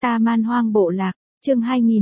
Ta Man Hoang Bộ Lạc, chương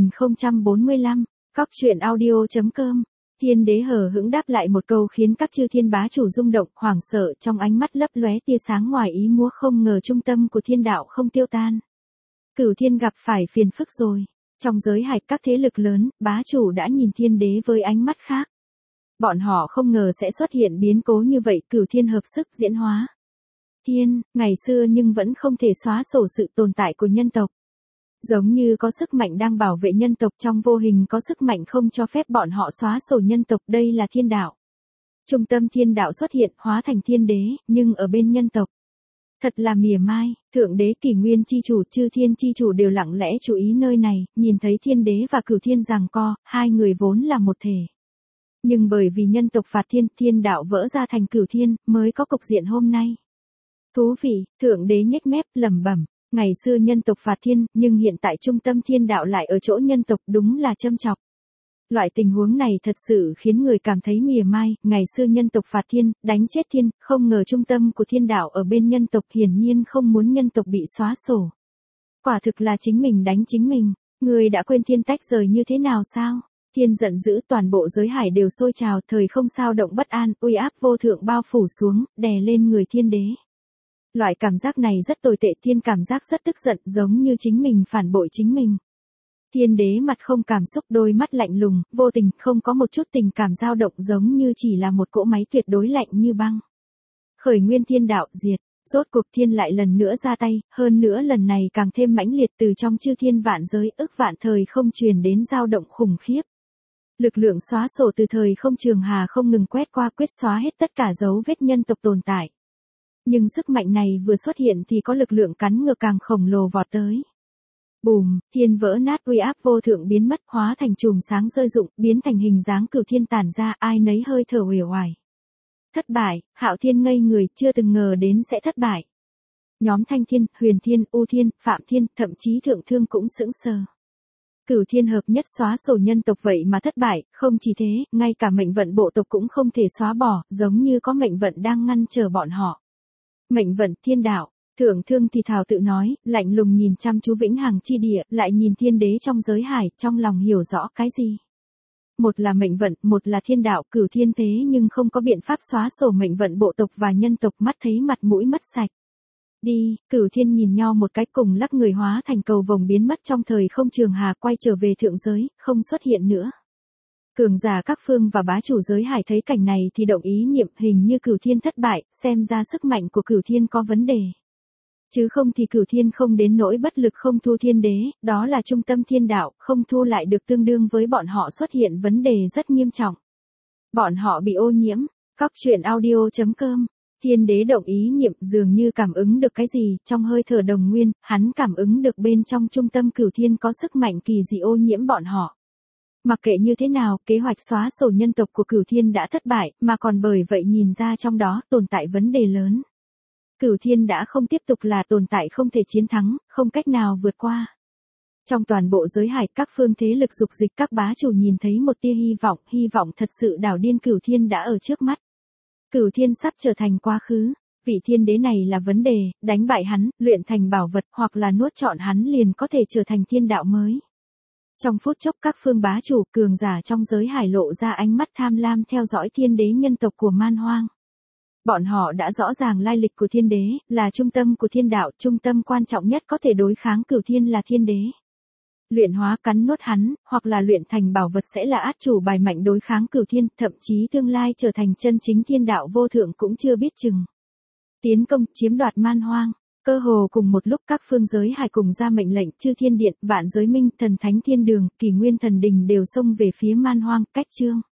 2045, Cóc truyện audio.com. Thiên đế hờ hững đáp lại một câu khiến các chư thiên bá chủ rung động, hoảng sợ, trong ánh mắt lấp lóe tia sáng ngoài ý muốn, không ngờ trung tâm của thiên đạo không tiêu tan. Cửu thiên gặp phải phiền phức rồi. Trong giới hải các thế lực lớn, bá chủ đã nhìn thiên đế với ánh mắt khác. Bọn họ không ngờ sẽ xuất hiện biến cố như vậy, cửu thiên hợp sức diễn hóa. Thiên, ngày xưa nhưng vẫn không thể xóa sổ sự tồn tại của nhân tộc. Giống như có sức mạnh đang bảo vệ nhân tộc, trong vô hình có sức mạnh không cho phép bọn họ xóa sổ nhân tộc, đây là thiên đạo. Trung tâm thiên đạo xuất hiện, hóa thành thiên đế, nhưng ở bên nhân tộc. Thật là mỉa mai, thượng đế kỷ nguyên chi chủ, chư thiên chi chủ đều lặng lẽ chú ý nơi này, nhìn thấy thiên đế và cửu thiên giằng co, hai người vốn là một thể. Nhưng bởi vì nhân tộc phạt thiên, thiên đạo vỡ ra thành cửu thiên, mới có cục diện hôm nay. Thú vị, thượng đế nhếch mép, lẩm bẩm, ngày xưa nhân tộc phạt thiên, nhưng hiện tại trung tâm thiên đạo lại ở chỗ nhân tộc, đúng là châm chọc. Loại tình huống này thật sự khiến người cảm thấy mỉa mai, ngày xưa nhân tộc phạt thiên, đánh chết thiên, không ngờ trung tâm của thiên đạo ở bên nhân tộc, hiển nhiên không muốn nhân tộc bị xóa sổ. Quả thực là chính mình đánh chính mình, người đã quên thiên tách rời như thế nào sao? Thiên giận dữ, toàn bộ giới hải đều sôi trào, thời không sao động bất an, uy áp vô thượng bao phủ xuống, đè lên người thiên đế. Loại cảm giác này rất tồi tệ, thiên cảm giác rất tức giận, giống như chính mình phản bội chính mình. Thiên đế mặt không cảm xúc, đôi mắt lạnh lùng, vô tình, không có một chút tình cảm dao động, giống như chỉ là một cỗ máy tuyệt đối lạnh như băng. Khởi nguyên thiên đạo, diệt. Rốt cuộc thiên lại lần nữa ra tay, hơn nữa lần này càng thêm mãnh liệt, từ trong chư thiên vạn giới, ức vạn thời không truyền đến dao động khủng khiếp. Lực lượng xóa sổ từ thời không trường hà không ngừng quét qua, quyết xóa hết tất cả dấu vết nhân tộc tồn tại. Nhưng sức mạnh này vừa xuất hiện thì có lực lượng cắn ngược càng khổng lồ vọt tới. Bùm, thiên vỡ nát, uy áp vô thượng biến mất, hóa thành chùm sáng rơi rụng, biến thành hình dáng cửu thiên tản ra, ai nấy hơi thở uể oải. Thất bại, Hạo Thiên ngây người, chưa từng ngờ đến sẽ thất bại. Nhóm Thanh Thiên, Huyền Thiên, U Thiên, Phạm Thiên, thậm chí Thượng Thương cũng sững sờ. Cửu thiên hợp nhất xóa sổ nhân tộc vậy mà thất bại, không chỉ thế, ngay cả mệnh vận bộ tộc cũng không thể xóa bỏ, giống như có mệnh vận đang ngăn trở bọn họ. Mệnh vận thiên đạo, Thượng Thương thì thào tự nói, lạnh lùng nhìn chăm chú vĩnh hằng chi địa, lại nhìn thiên đế trong giới hải, trong lòng hiểu rõ cái gì. Một là mệnh vận, một là thiên đạo, cửu thiên thế nhưng không có biện pháp xóa sổ mệnh vận bộ tộc và nhân tộc, mắt thấy mặt mũi mất sạch. Đi, cửu thiên nhìn nhau một cái, cùng lắc người hóa thành cầu vồng biến mất trong thời không trường hà, quay trở về thượng giới, không xuất hiện nữa. Cường giả các phương và bá chủ giới hải thấy cảnh này thì động ý niệm, hình như cửu thiên thất bại, xem ra sức mạnh của cửu thiên có vấn đề. Chứ không thì cửu thiên không đến nỗi bất lực không thu thiên đế, đó là trung tâm thiên đạo, không thu lại được tương đương với bọn họ xuất hiện vấn đề rất nghiêm trọng. Bọn họ bị ô nhiễm. Cóc truyện audio.com. Thiên đế động ý niệm, dường như cảm ứng được cái gì, trong hơi thở đồng nguyên, hắn cảm ứng được bên trong trung tâm cửu thiên có sức mạnh kỳ dị ô nhiễm bọn họ. Mặc kệ như thế nào, kế hoạch xóa sổ nhân tộc của cửu thiên đã thất bại, mà còn bởi vậy nhìn ra trong đó tồn tại vấn đề lớn. Cửu thiên đã không tiếp tục là tồn tại không thể chiến thắng, không cách nào vượt qua. Trong toàn bộ giới hải, các phương thế lực dục dịch, các bá chủ nhìn thấy một tia hy vọng thật sự đảo điên, cửu thiên đã ở trước mắt. Cửu thiên sắp trở thành quá khứ, vị thiên đế này là vấn đề, đánh bại hắn, luyện thành bảo vật, hoặc là nuốt trọn hắn liền có thể trở thành thiên đạo mới. Trong phút chốc các phương bá chủ, cường giả trong giới hải lộ ra ánh mắt tham lam theo dõi thiên đế nhân tộc của Man Hoang. Bọn họ đã rõ ràng lai lịch của thiên đế, là trung tâm của thiên đạo, trung tâm quan trọng nhất có thể đối kháng cửu thiên là thiên đế. Luyện hóa cắn nuốt hắn, hoặc là luyện thành bảo vật sẽ là át chủ bài mạnh đối kháng cửu thiên, thậm chí tương lai trở thành chân chính thiên đạo vô thượng cũng chưa biết chừng. Tiến công, chiếm đoạt Man Hoang. Cơ hồ cùng một lúc các phương giới hải cùng ra mệnh lệnh, chư thiên điện, vạn giới minh, thần thánh thiên đường, kỷ nguyên thần đình đều xông về phía Man Hoang, cách chương.